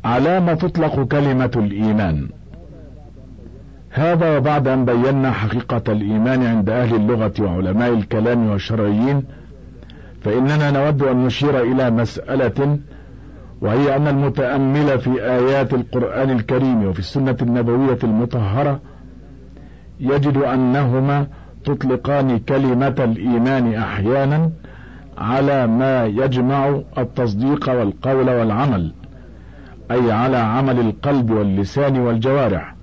على ما تطلق كلمة الإيمان. هذا وبعد أن بينا حقيقة الإيمان عند أهل اللغة وعلماء الكلام والشرعيين، فإننا نود أن نشير إلى مسألة، وهي أن المتأمل في آيات القرآن الكريم وفي السنة النبوية المطهرة يجد أنهما تطلقان كلمة الإيمان أحيانا على ما يجمع التصديق والقول والعمل، أي على عمل القلب واللسان والجوارح،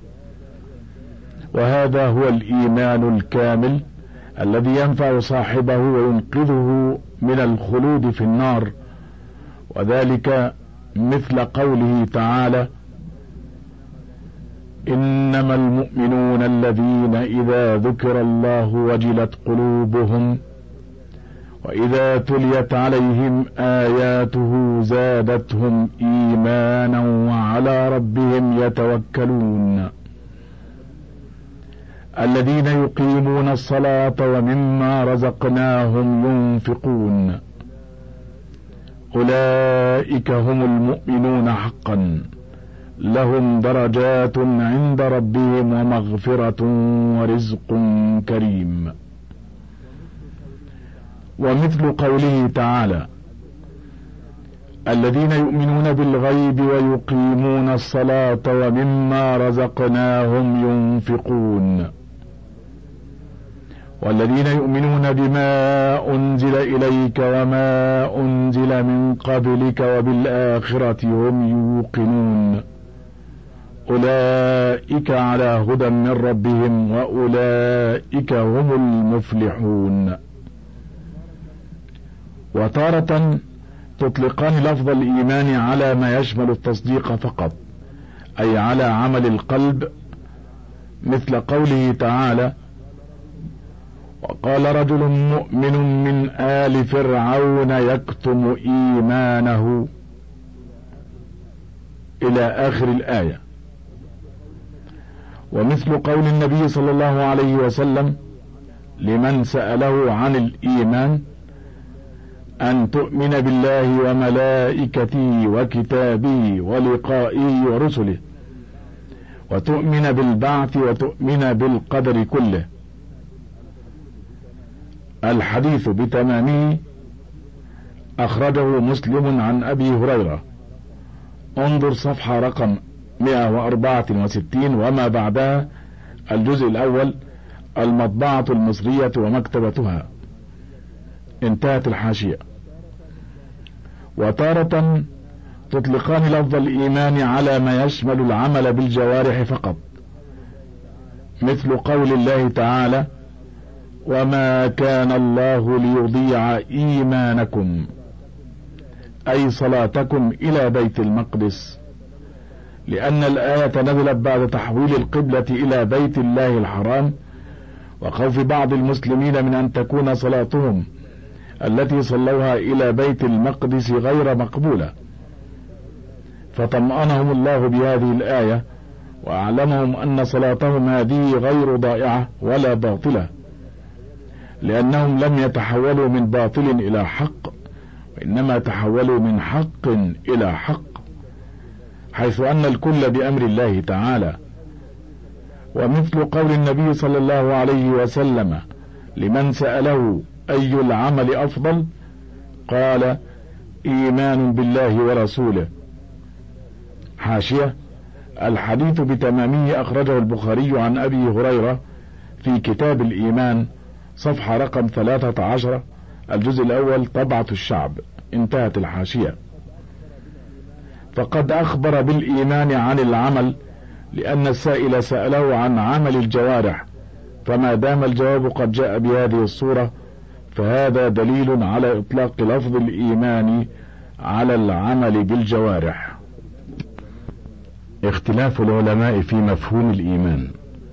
وهذا هو الإيمان الكامل الذي ينفع صاحبه وينقذه من الخلود في النار، وذلك مثل قوله تعالى: إنما المؤمنون الذين إذا ذكر الله وجلت قلوبهم وإذا تليت عليهم آياته زادتهم إيمانا وعلى ربهم يتوكلون الذين يقيمون الصلاة ومما رزقناهم ينفقون أولئك هم المؤمنون حقا لهم درجات عند ربهم ومغفرة ورزق كريم. ومثل قوله تعالى: الذين يؤمنون بالغيب ويقيمون الصلاة ومما رزقناهم ينفقون والذين يؤمنون بما أنزل إليك وما أنزل من قبلك وبالآخرة هم يوقنون أولئك على هدى من ربهم وأولئك هم المفلحون. وتارة تطلقان لفظ الإيمان على ما يشمل التصديق فقط، أي على عمل القلب، مثل قوله تعالى: وقال رجل مؤمن من آل فرعون يكتم إيمانه إلى آخر الآية. ومثل قول النبي صلى الله عليه وسلم لمن سأله عن الإيمان: أن تؤمن بالله وملائكته وكتابه ولقائه ورسله وتؤمن بالبعث وتؤمن بالقدر كله. الحديث بتمامه أخرجه مسلم عن أبي هريرة، انظر صفحة رقم 164 وما بعدها، الجزء الأول، المطبعة المصرية ومكتبتها، انتهت الحاشية. وتارة تطلقان لفظ الإيمان على ما يشمل العمل بالجوارح فقط، مثل قول الله تعالى: وما كان الله ليضيع إيمانكم، أي صلاتكم إلى بيت المقدس، لأن الآية نزلت بعد تحويل القبلة إلى بيت الله الحرام وخوف بعض المسلمين من أن تكون صلاتهم التي صلوها إلى بيت المقدس غير مقبولة، فطمأنهم الله بهذه الآية وأعلمهم أن صلاتهم هذه غير ضائعة ولا باطلة، لأنهم لم يتحولوا من باطل إلى حق، وإنما تحولوا من حق إلى حق، حيث أن الكل بأمر الله تعالى. ومثل قول النبي صلى الله عليه وسلم لمن سأله: أي العمل أفضل؟ قال: إيمان بالله ورسوله. حاشية: الحديث بتمامه أخرجه البخاري عن أبي هريرة في كتاب الإيمان، صفحة رقم 13، الجزء الأول، طبعة الشعب، انتهت الحاشية. فقد أخبر بالإيمان عن العمل، لأن السائل سأله عن عمل الجوارح، فما دام الجواب قد جاء بهذه الصورة فهذا دليل على إطلاق لفظ الإيمان على العمل بالجوارح. اختلاف العلماء في مفهوم الإيمان.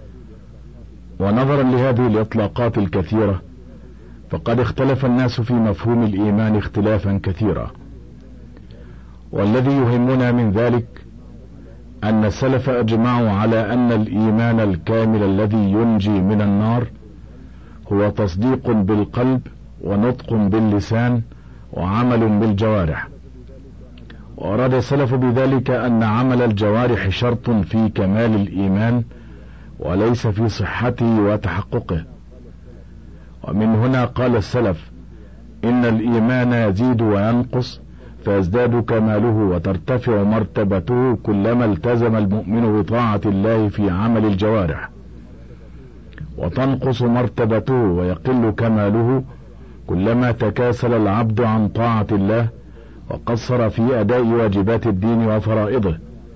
ونظرا لهذه الإطلاقات الكثيرة فقد اختلف الناس في مفهوم الإيمان اختلافا كثيرا، والذي يهمنا من ذلك أن السلف أجمعوا على أن الإيمان الكامل الذي ينجي من النار هو تصديق بالقلب ونطق باللسان وعمل بالجوارح، وأراد السلف بذلك أن عمل الجوارح شرط في كمال الإيمان وليس في صحته وتحققه. ومن هنا قال السلف: إن الإيمان يزيد وينقص، فيزداد كماله وترتفع مرتبته كلما التزم المؤمن بطاعة الله في عمل الجوارح، وتنقص مرتبته ويقل كماله كلما تكاسل العبد عن طاعة الله وقصر في أداء واجبات الدين وفرائضه.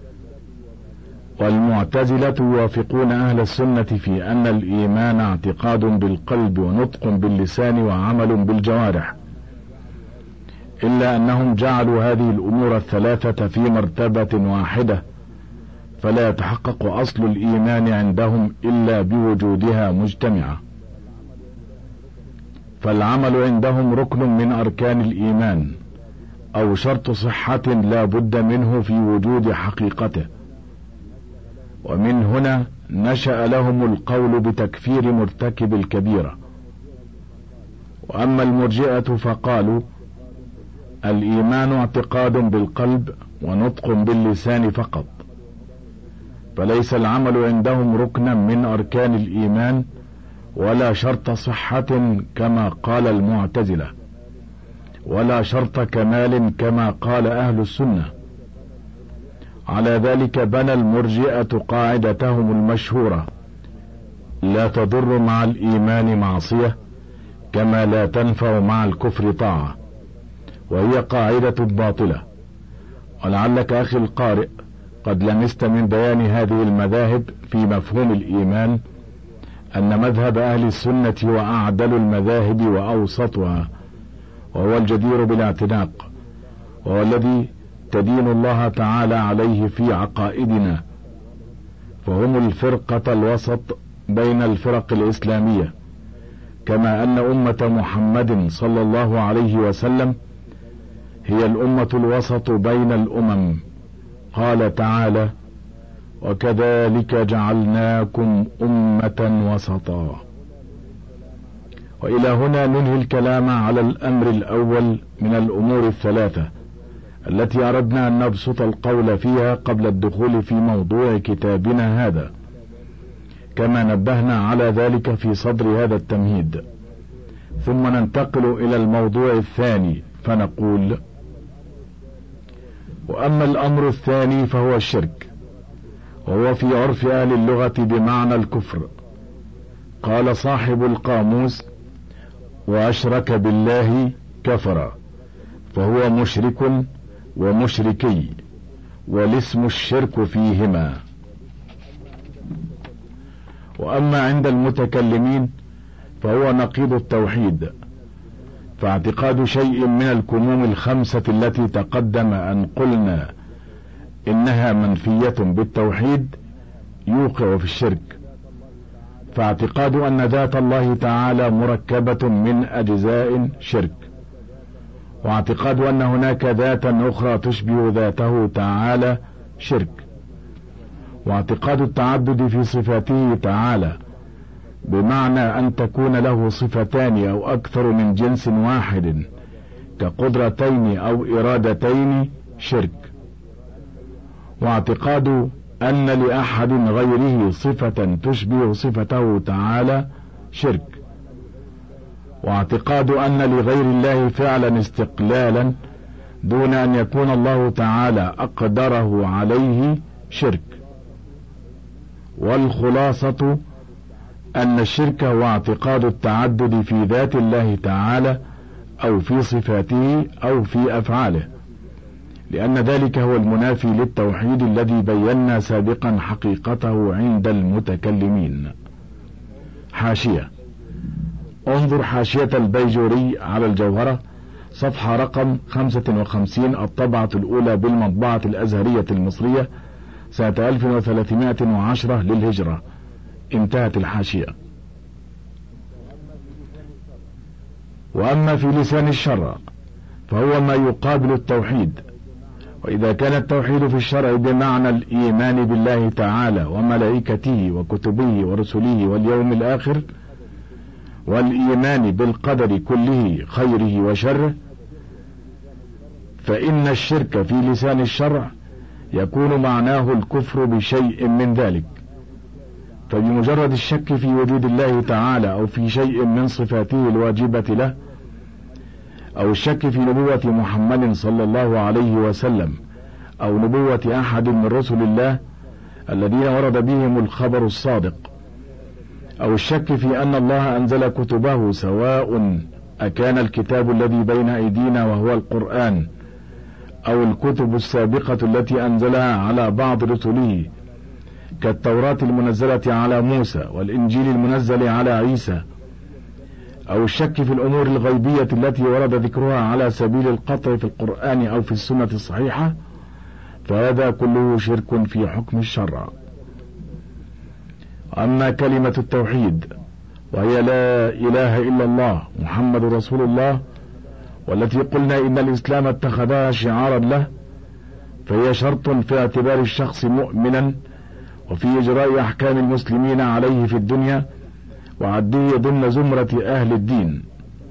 والمعتزلة يوافقون أهل السنة في أن الإيمان اعتقاد بالقلب ونطق باللسان وعمل بالجوارح، إلا أنهم جعلوا هذه الأمور الثلاثة في مرتبة واحدة، فلا يتحقق أصل الإيمان عندهم إلا بوجودها مجتمعة. فالعمل عندهم ركن من أركان الإيمان أو شرط صحة لا بد منه في وجود حقيقته. ومن هنا نشأ لهم القول بتكفير مرتكب الكبيرة. وأما المرجئة فقالوا: الإيمان اعتقاد بالقلب ونطق باللسان فقط، فليس العمل عندهم ركنا من أركان الإيمان ولا شرط صحة كما قال المعتزلة، ولا شرط كمال كما قال أهل السنة. على ذلك بنى المرجئة قاعدتهم المشهورة: لا تضر مع الإيمان معصية كما لا تنفع مع الكفر طاعة، وهي قاعدة باطلة. ولعلك أخي القارئ قد لمست من بيان هذه المذاهب في مفهوم الإيمان أن مذهب أهل السنة هو أعدل المذاهب وأوسطها، وهو الجدير بالاعتناق، وهو الذي تدين الله تعالى عليه في عقائدنا، فهم الفرقة الوسط بين الفرق الإسلامية، كما أن أمة محمد صلى الله عليه وسلم هي الأمة الوسط بين الأمم. قال تعالى: وكذلك جعلناكم أمة وسطا. وإلى هنا ننهي الكلام على الأمر الأول من الأمور الثلاثة التي أردنا أن نبسط القول فيها قبل الدخول في موضوع كتابنا هذا، كما نبهنا على ذلك في صدر هذا التمهيد. ثم ننتقل إلى الموضوع الثاني فنقول: وأما الأمر الثاني فهو الشرك، وهو في عرف أهل اللغة بمعنى الكفر. قال صاحب القاموس: وأشرك بالله كفر، فهو مشرك ومشركي، والاسم الشرك فيهما. وأما عند المتكلمين فهو نقيض التوحيد، فاعتقاد شيء من الكموم الخمسة التي تقدم أن قلنا إنها منفية بالتوحيد يوقع في الشرك. فاعتقاد أن ذات الله تعالى مركبة من أجزاء شرك، واعتقاد أن هناك ذاتا أخرى تشبه ذاته تعالى شرك، واعتقاد التعدد في صفاته تعالى بمعنى أن تكون له صفتان أو أكثر من جنس واحد كقدرتين أو إرادتين شرك، واعتقاد أن لأحد غيره صفة تشبه صفته تعالى شرك، واعتقاد أن لغير الله فعلا استقلالا دون أن يكون الله تعالى أقدره عليه شرك. والخلاصة أن الشرك هو اعتقاد التعدد في ذات الله تعالى أو في صفاته أو في أفعاله، لأن ذلك هو المنافي للتوحيد الذي بينا سابقا حقيقته عند المتكلمين. حاشية: انظر حاشية البيجوري على الجوهرة صفحة رقم 55، الطبعة الأولى بالمطبعة الأزهرية المصرية سنة 1310 للهجرة. انتهت الحاشية. وأما في لسان الشرع فهو ما يقابل التوحيد، وإذا كان التوحيد في الشرع بمعنى الإيمان بالله تعالى وملائكته وكتبه ورسله واليوم الآخر والإيمان بالقدر كله خيره وشره، فإن الشرك في لسان الشرع يكون معناه الكفر بشيء من ذلك، فبمجرد الشك في وجود الله تعالى أو في شيء من صفاته الواجبة له، أو الشك في نبوة محمد صلى الله عليه وسلم أو نبوة أحد من رسل الله الذين ورد بهم الخبر الصادق، أو الشك في أن الله أنزل كتبه، سواء أكان الكتاب الذي بين أيدينا وهو القرآن أو الكتب السابقة التي أنزلها على بعض رسله كالتوراة المنزلة على موسى والإنجيل المنزل على عيسى، أو الشك في الأمور الغيبية التي ورد ذكرها على سبيل القطع في القرآن أو في السنة الصحيحة، فهذا كله شرك في حكم الشرع. أما كلمة التوحيد وهي لا إله إلا الله محمد رسول الله، والتي قلنا إن الإسلام اتخذها شعارا له، فهي شرط في اعتبار الشخص مؤمنا وفي إجراء أحكام المسلمين عليه في الدنيا وعده ضمن زمرة أهل الدين.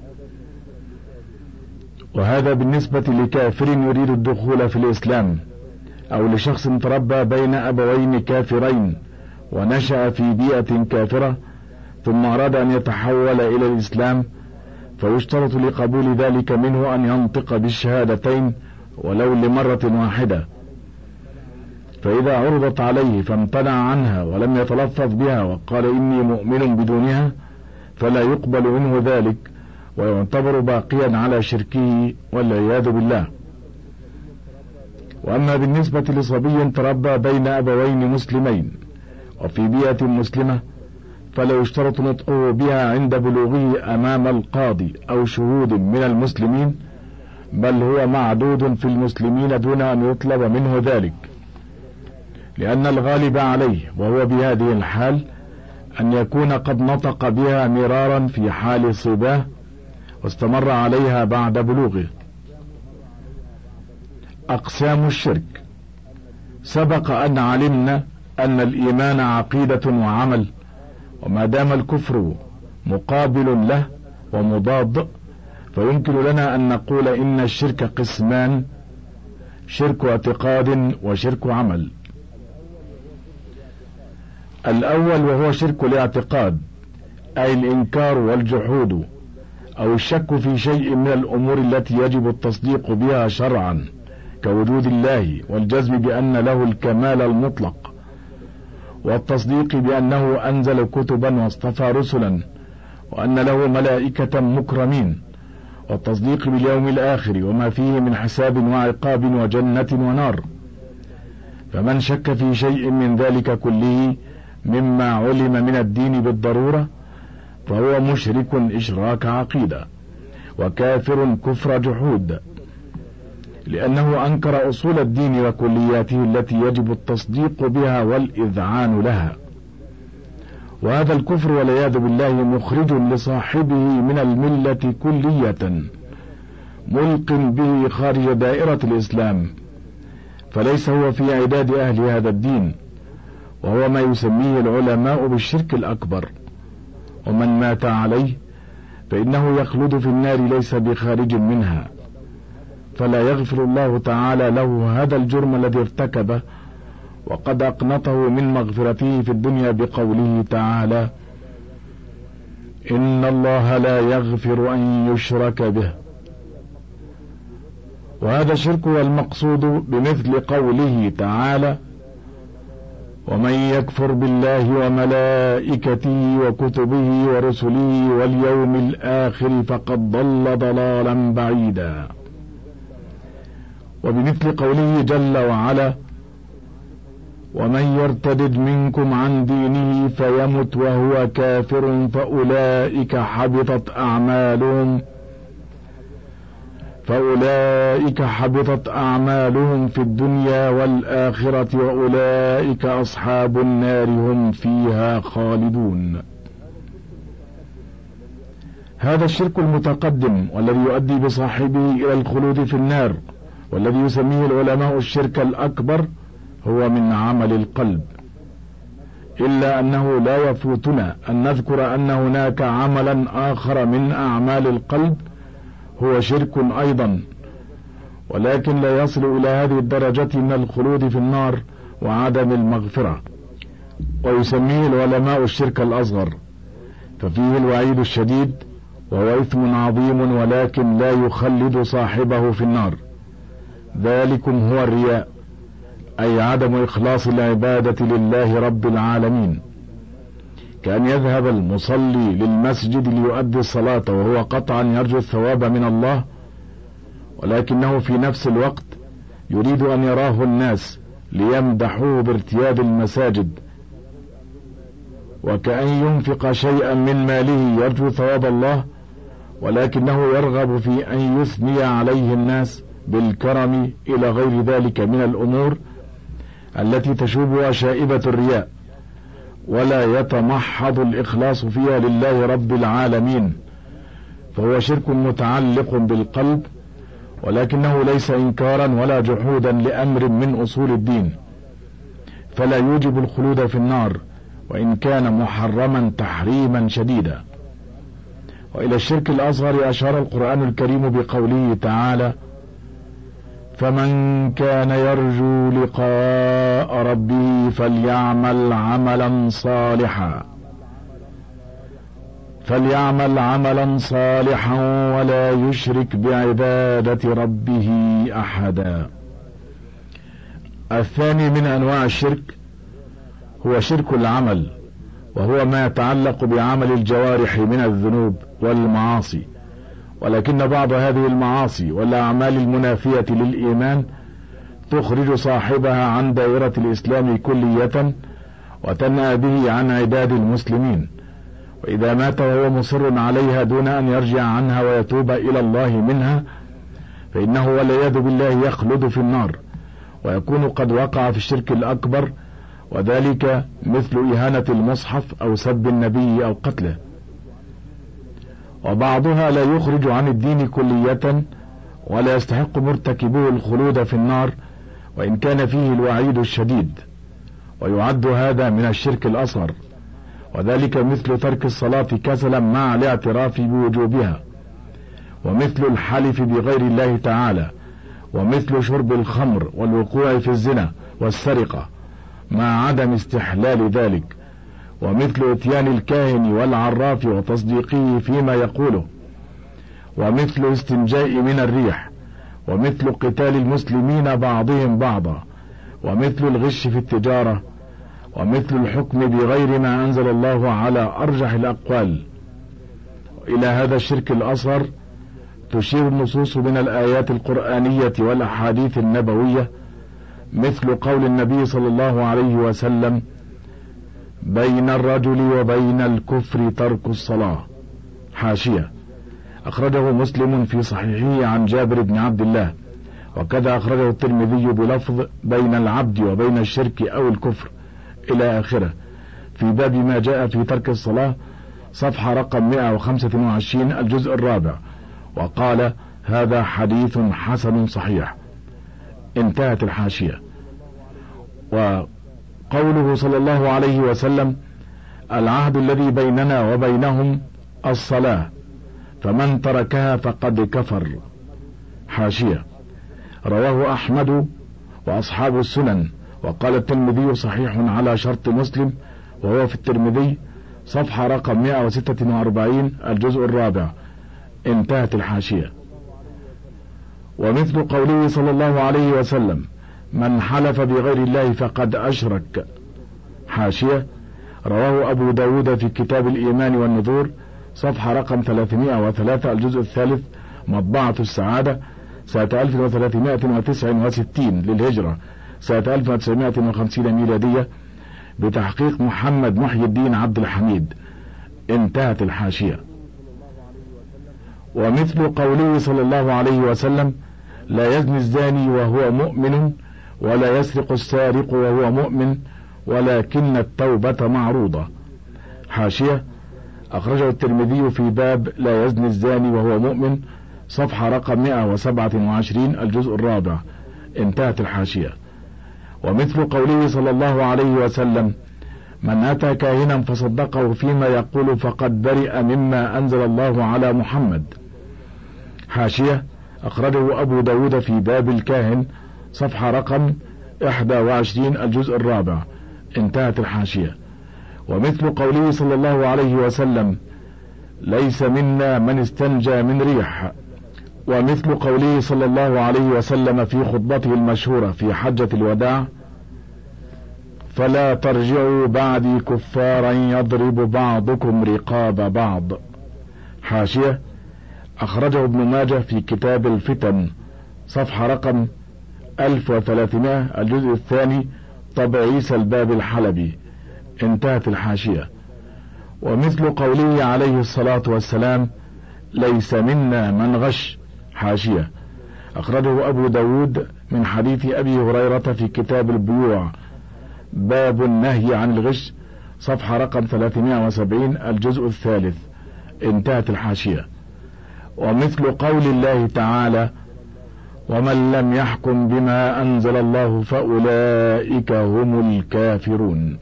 وهذا بالنسبة لكافر يريد الدخول في الإسلام، أو لشخص تربى بين أبوين كافرين ونشأ في بيئة كافرة ثم أراد أن يتحول إلى الإسلام، فيشترط لقبول ذلك منه أن ينطق بالشهادتين ولو لمرة واحدة، فإذا عرضت عليه فامتنع عنها ولم يتلفظ بها وقال إني مؤمن بدونها فلا يقبل منه ذلك ويعتبر باقيا على شركه والعياذ بالله. وأما بالنسبة لصبي تربى بين أبوين مسلمين وفي بيئة مسلمة، فلا يشترط نطقه بها عند بلوغه أمام القاضي أو شهود من المسلمين، بل هو معدود في المسلمين دون أن يطلب منه ذلك، لأن الغالب عليه وهو بهذه الحال أن يكون قد نطق بها مرارا في حال صباه واستمر عليها بعد بلوغه. أقسام الشرك: سبق أن علمنا أن الإيمان عقيدة وعمل، وما دام الكفر مقابل له ومضاد، فيمكن لنا أن نقول إن الشرك قسمان: شرك اعتقاد وشرك عمل. الأول وهو شرك الاعتقاد، أي الإنكار والجحود أو الشك في شيء من الأمور التي يجب التصديق بها شرعا كوجود الله والجزم بأن له الكمال المطلق، والتصديق بأنه أنزل كتبا واصطفى رسلا وأن له ملائكة مكرمين، والتصديق باليوم الآخر وما فيه من حساب وعقاب وجنة ونار. فمن شك في شيء من ذلك كله مما علم من الدين بالضرورة فهو مشرك إشراك عقيدة وكافر كفر جحود، لأنه أنكر أصول الدين وكلياته التي يجب التصديق بها والإذعان لها. وهذا الكفر والعياذ بالله مخرج لصاحبه من الملة كلية، ملق به خارج دائرة الإسلام، فليس هو في عداد أهل هذا الدين، وهو ما يسميه العلماء بالشرك الأكبر. ومن مات عليه فإنه يخلد في النار ليس بخارج منها، فلا يغفر الله تعالى له هذا الجرم الذي ارتكبه، وقد أقنطه من مغفرته في الدنيا بقوله تعالى: إن الله لا يغفر أن يشرك به. وهذا الشرك هو المقصود بمثل قوله تعالى: ومن يكفر بالله وملائكته وكتبه ورسله واليوم الآخر فقد ضل ضلالا بعيدا. وبمثل قوله جل وعلا: ومن يرتد منكم عن دينه فيمت وهو كافر فأولئك حبطت أعمالهم في الدنيا والآخرة وأولئك أصحاب النار هم فيها خالدون. هذا الشرك المتقدم والذي يؤدي بصاحبه إلى الخلود في النار، والذي يسميه العلماء الشرك الأكبر، هو من عمل القلب، إلا أنه لا يفوتنا أن نذكر أن هناك عملا آخر من أعمال القلب هو شرك أيضا، ولكن لا يصل إلى هذه الدرجة من الخلود في النار وعدم المغفرة، ويسميه العلماء الشرك الأصغر، ففيه الوعيد الشديد، وهو إثم عظيم ولكن لا يخلد صاحبه في النار. ذلكم هو الرياء، أي عدم إخلاص العبادة لله رب العالمين، كأن يذهب المصلي للمسجد ليؤدي الصلاة وهو قطعا يرجو الثواب من الله، ولكنه في نفس الوقت يريد أن يراه الناس ليمدحوه بارتياد المساجد، وكأن ينفق شيئا من ماله يرجو ثواب الله، ولكنه يرغب في أن يثني عليه الناس بالكرم إلى غير ذلك من الأمور التي تشوبها شائبة الرياء، ولا يتمحض الإخلاص فيها لله رب العالمين، فهو شرك متعلق بالقلب، ولكنه ليس إنكارا ولا جحودا لأمر من أصول الدين، فلا يوجب الخلود في النار وإن كان محرما تحريما شديدا. وإلى الشرك الأصغر أشار القرآن الكريم بقوله تعالى: فمن كان يرجو لقاء ربه فليعمل عملا صالحا ولا يشرك بعبادة ربه أحدا. الثاني من أنواع الشرك هو شرك العمل، وهو ما يتعلق بعمل الجوارح من الذنوب والمعاصي، ولكن بعض هذه المعاصي والأعمال المنافية للإيمان تخرج صاحبها عن دائرة الإسلام كلية وتنأى به عن عداد المسلمين، وإذا مات وهو مصر عليها دون أن يرجع عنها ويتوب إلى الله منها فإنه والعياذ بالله يخلد في النار، ويكون قد وقع في الشرك الأكبر، وذلك مثل إهانة المصحف أو سب النبي أو قتله. وبعضها لا يخرج عن الدين كلية ولا يستحق مرتكبه الخلود في النار وإن كان فيه الوعيد الشديد، ويعد هذا من الشرك الأصغر، وذلك مثل ترك الصلاة كسلا مع الاعتراف بوجوبها، ومثل الحلف بغير الله تعالى، ومثل شرب الخمر والوقوع في الزنا والسرقة مع عدم استحلال ذلك، ومثل اتيان الكاهن والعراف وتصديقه فيما يقوله، ومثل استنجاء من الريح، ومثل قتال المسلمين بعضهم بعضا، ومثل الغش في التجارة، ومثل الحكم بغير ما أنزل الله على أرجح الأقوال. إلى هذا الشرك الأصغر تشير النصوص من الآيات القرآنية والأحاديث النبوية، مثل قول النبي صلى الله عليه وسلم: بين الرجل وبين الكفر ترك الصلاة. حاشية: أخرجه مسلم في صحيحه عن جابر بن عبد الله، وكذا أخرجه الترمذي بلفظ بين العبد وبين الشرك أو الكفر إلى آخره، في باب ما جاء في ترك الصلاة، صفحة رقم 125 الجزء الرابع، وقال: هذا حديث حسن صحيح. انتهت الحاشية. وقوله صلى الله عليه وسلم: العهد الذي بيننا وبينهم الصلاة، فمن تركها فقد كفر. حاشية: رواه أحمد وأصحاب السنن، وقال الترمذي صحيح على شرط مسلم، وهو في الترمذي صفحة رقم 146 الجزء الرابع. انتهت الحاشية. ومثل قوله صلى الله عليه وسلم: من حلف بغير الله فقد أشرك. حاشية: رواه أبو داود في كتاب الإيمان والنذور صفحة رقم 303 الجزء الثالث، مطبعة السعادة، سنة 1369 للهجرة، سنة 1950 ميلادية، بتحقيق محمد محي الدين عبد الحميد. انتهت الحاشية. ومثل قوله صلى الله عليه وسلم: لا يزني الزاني وهو مؤمن، ولا يسرق السارق وهو مؤمن، ولكن التوبة معروضة. حاشية: أخرجه الترمذي في باب لا يزني الزاني وهو مؤمن، صفحة رقم 127 الجزء الرابع. انتهت الحاشية. ومثل قوله صلى الله عليه وسلم: من أتى كاهنا فصدقه فيما يقول فقد برئ مما أنزل الله على محمد. حاشية: أخرجه أبو داود في باب الكاهن صفحة رقم 21 الجزء الرابع. انتهت الحاشية. ومثل قوله صلى الله عليه وسلم: ليس منا من استنجى من ريح. ومثل قوله صلى الله عليه وسلم في خطبته المشهورة في حجة الوداع: فلا ترجعوا بعدي كفارا يضرب بعضكم رقاب بعض. حاشية. أخرجه ابن ماجه في كتاب الفتن صفحة رقم 1300 الجزء الثاني طبع عيسى الباب الحلبي. انتهت الحاشية. ومثل قوله عليه الصلاة والسلام: ليس منا من غش. حاشية. أخرجه أبو داود من حديث أبي هريرة في كتاب البيوع باب النهي عن الغش صفحة رقم 370 الجزء الثالث. انتهت الحاشية. ومثل قول الله تعالى: ومن لم يحكم بما أنزل الله فأولئك هم الكافرون.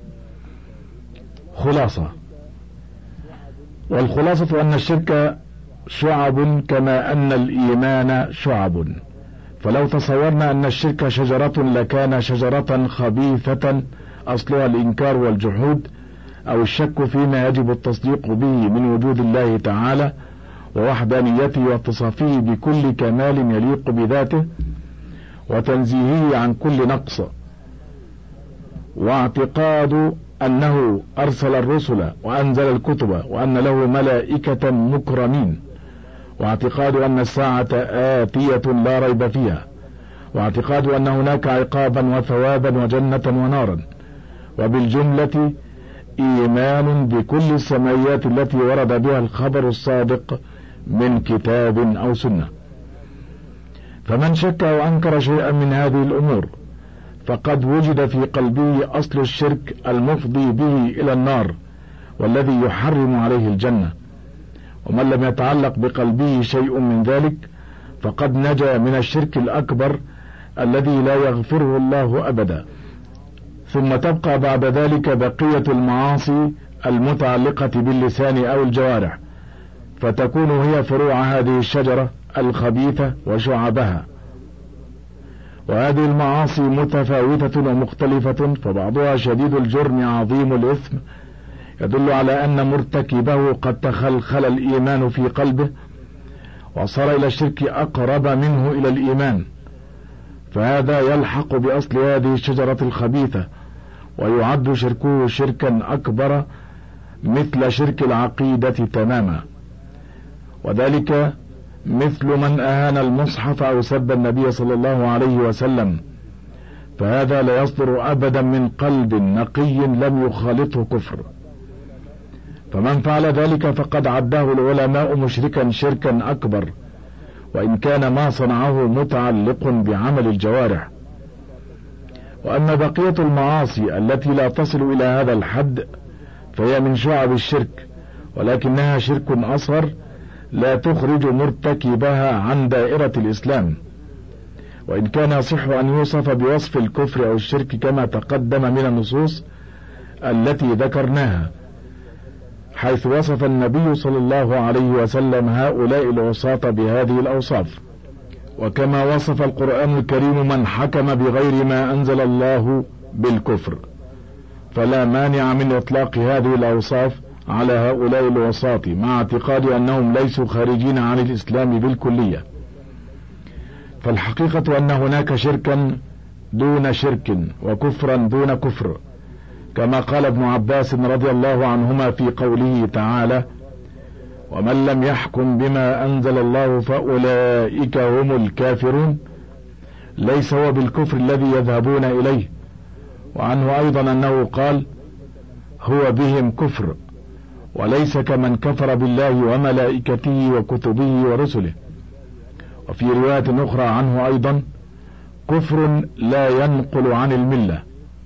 خلاصة. والخلاصة أن الشرك شعب كما أن الإيمان شعب، فلو تصورنا أن الشرك شجرة لكان شجرة خبيثة أصلها الإنكار والجحود أو الشك فيما يجب التصديق به من وجود الله تعالى ووحدانيته واتصافه بكل كمال يليق بذاته وتنزيهه عن كل نقص، واعتقاد أنه أرسل الرسل وأنزل الكتب وأن له ملائكة مكرمين، واعتقاد أن الساعة آتية لا ريب فيها، واعتقاد أن هناك عقابا وثوابا وجنة ونارا، وبالجملة إيمان بكل السماويات التي ورد بها الخبر الصادق من كتاب أو سنة. فمن شك أو أنكر شيئا من هذه الأمور فقد وجد في قلبه أصل الشرك المفضي به إلى النار والذي يحرم عليه الجنة، ومن لم يتعلق بقلبه شيء من ذلك فقد نجا من الشرك الأكبر الذي لا يغفره الله أبدا. ثم تبقى بعد ذلك بقية المعاصي المتعلقة باللسان أو الجوارح، فتكون هي فروع هذه الشجرة الخبيثة وشعبها. وهذه المعاصي متفاوتة ومختلفة، فبعضها شديد الجرم عظيم الإثم يدل على أن مرتكبه قد تخلخل الإيمان في قلبه وصار إلى الشرك أقرب منه إلى الإيمان، فهذا يلحق بأصل هذه الشجرة الخبيثة ويعد شركه شركا أكبر مثل شرك العقيدة تماما. وذلك مثل من أهان المصحف أو سب النبي صلى الله عليه وسلم، فهذا لا يصدر أبدا من قلب نقي لم يخالطه كفر، فمن فعل ذلك فقد عده العلماء مشركا شركا أكبر، وإن كان ما صنعه متعلق بعمل الجوارح. وأما بقية المعاصي التي لا تصل إلى هذا الحد فهي من شعب الشرك، ولكنها شرك أصغر لا تخرج مرتكبها عن دائرة الإسلام، وإن كان يصح أن يوصف بوصف الكفر أو الشرك كما تقدم من النصوص التي ذكرناها، حيث وصف النبي صلى الله عليه وسلم هؤلاء العصاة بهذه الأوصاف، وكما وصف القرآن الكريم من حكم بغير ما أنزل الله بالكفر، فلا مانع من إطلاق هذه الأوصاف على هؤلاء العصاة مع اعتقاد أنهم ليسوا خارجين عن الإسلام بالكلية. فالحقيقة أن هناك شركا دون شرك وكفرا دون كفر، كما قال ابن عباس رضي الله عنهما في قوله تعالى: ومن لم يحكم بما أنزل الله فأولئك هم الكافرون، ليس هو بالكفر الذي يذهبون إليه. وعنه أيضا أنه قال: هو بهم كفر، وليس كمن كفر بالله وملائكته وكتبه ورسله. وفي رواية أخرى عنه أيضا: كفر لا ينقل عن الملة.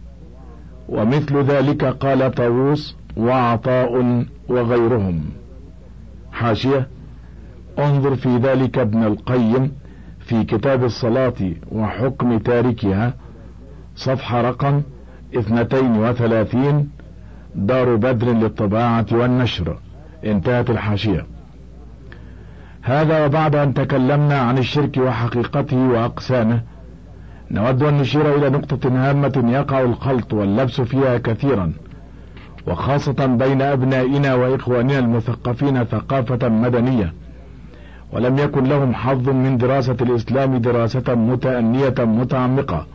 ومثل ذلك قال طاووس وعطاء وغيرهم. حاشية: انظر في ذلك ابن القيم في كتاب الصلاة وحكم تاركها صفحة رقم 32 دار بدر للطباعة والنشر. انتهت الحاشية. هذا وبعد أن تكلمنا عن الشرك وحقيقته وأقسامه، نود أن نشير إلى نقطة هامة يقع الخلط واللبس فيها كثيرا، وخاصة بين أبنائنا وإخواننا المثقفين ثقافة مدنية، ولم يكن لهم حظ من دراسة الإسلام دراسة متأنية متعمقة،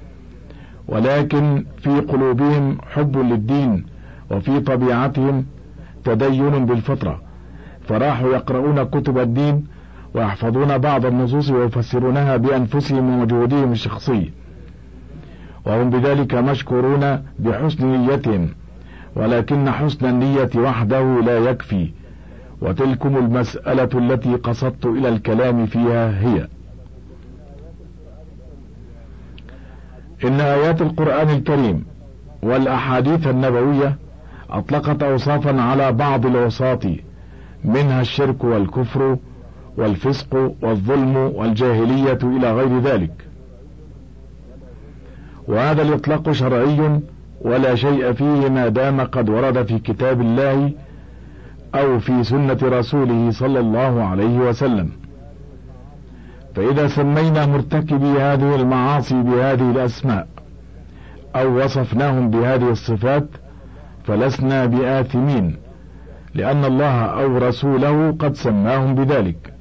ولكن في قلوبهم حب للدين، وفي طبيعتهم تدين بالفطرة، فراحوا يقرؤون كتب الدين ويحفظون بعض النصوص ويفسرونها بأنفسهم ومجهودهم الشخصي، وهم بذلك مشكورون بحسن نيتهم، ولكن حسن النية وحده لا يكفي، وتلكم المسألة التي قصدت إلى الكلام فيها هي: إن آيات القرآن الكريم والأحاديث النبوية أطلقت أوصافا على بعض العصاة، منها الشرك والكفر والفسق والظلم والجاهلية إلى غير ذلك، وهذا الإطلاق شرعي ولا شيء فيه ما دام قد ورد في كتاب الله أو في سنة رسوله صلى الله عليه وسلم. فإذا سمينا مرتكبي هذه المعاصي بهذه الأسماء أو وصفناهم بهذه الصفات فلسنا بآثمين، لأن الله أو رسوله قد سماهم بذلك،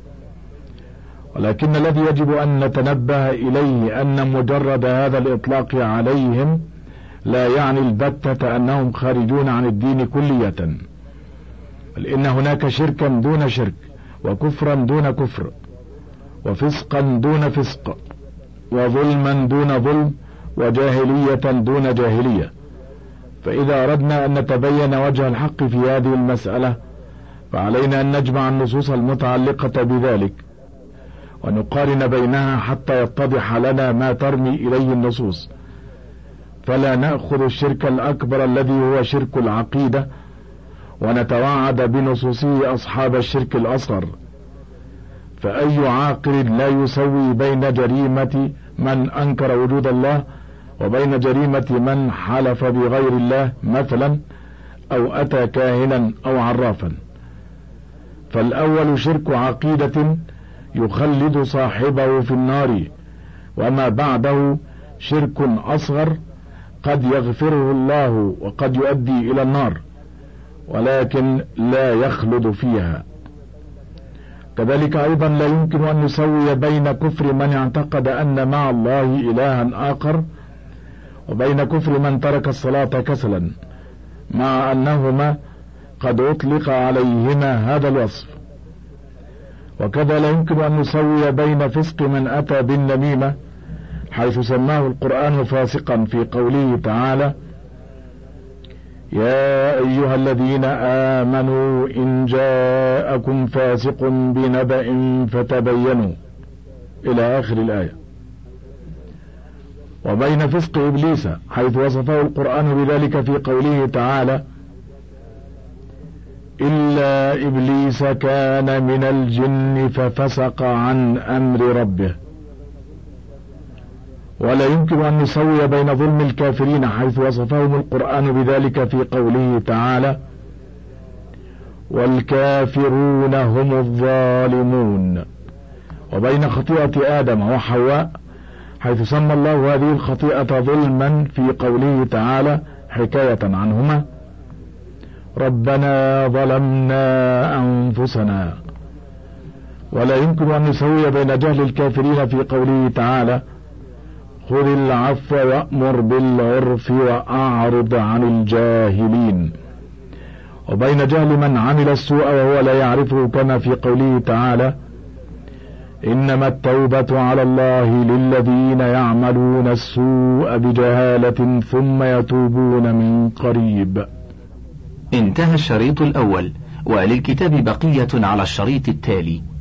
ولكن الذي يجب أن نتنبه إليه أن مجرد هذا الإطلاق عليهم لا يعني البتة أنهم خارجون عن الدين كلية، بل إن هناك شركا دون شرك، وكفرا دون كفر، وفسقا دون فسق، وظلما دون ظلم، وجاهلية دون جاهلية. فإذا أردنا أن نتبين وجه الحق في هذه المسألة فعلينا أن نجمع النصوص المتعلقة بذلك ونقارن بينها حتى يتضح لنا ما ترمي إليه النصوص، فلا نأخذ الشرك الأكبر الذي هو شرك العقيدة ونتوعد بنصوصه أصحاب الشرك الأصغر. فأي عاقل لا يسوي بين جريمة من أنكر وجود الله وبين جريمة من حلف بغير الله مثلا أو أتى كاهنا أو عرافا. فالأول شرك عقيدة يخلد صاحبه في النار، وما بعده شرك أصغر قد يغفره الله وقد يؤدي إلى النار ولكن لا يخلد فيها. كذلك أيضا لا يمكن أن نسوي بين كفر من اعتقد أن مع الله إلها آخر وبين كفر من ترك الصلاة كسلا، مع أنهما قد أطلق عليهما هذا الوصف. وكذا لا يمكن أن نسوي بين فسق من أتى بالنميمة حيث سماه القرآن فاسقا في قوله تعالى: يا أيها الذين آمنوا إن جاءكم فاسق بنبأ فتبينوا إلى آخر الآية. وبين فسق إبليس حيث وصفه القرآن بذلك في قوله تعالى: إلا إبليس كان من الجن ففسق عن أمر ربه. ولا يمكن أن نسوي بين ظلم الكافرين حيث وصفهم القرآن بذلك في قوله تعالى: والكافرون هم الظالمون، وبين خطيئة آدم وحواء حيث سمى الله هذه الخطيئة ظلما في قوله تعالى حكاية عنهما: ربنا ظلمنا أنفسنا. ولا يمكن أن نسوي بين جهل الكافرين في قوله تعالى: خذ العفو وأمر بالعرف وأعرض عن الجاهلين، وبين جهل من عمل السوء وهو لا يعرفه كما في قوله تعالى: إنما التوبة على الله للذين يعملون السوء بجهالة ثم يتوبون من قريب. انتهى الشريط الأول، وللكتاب بقية على الشريط التالي.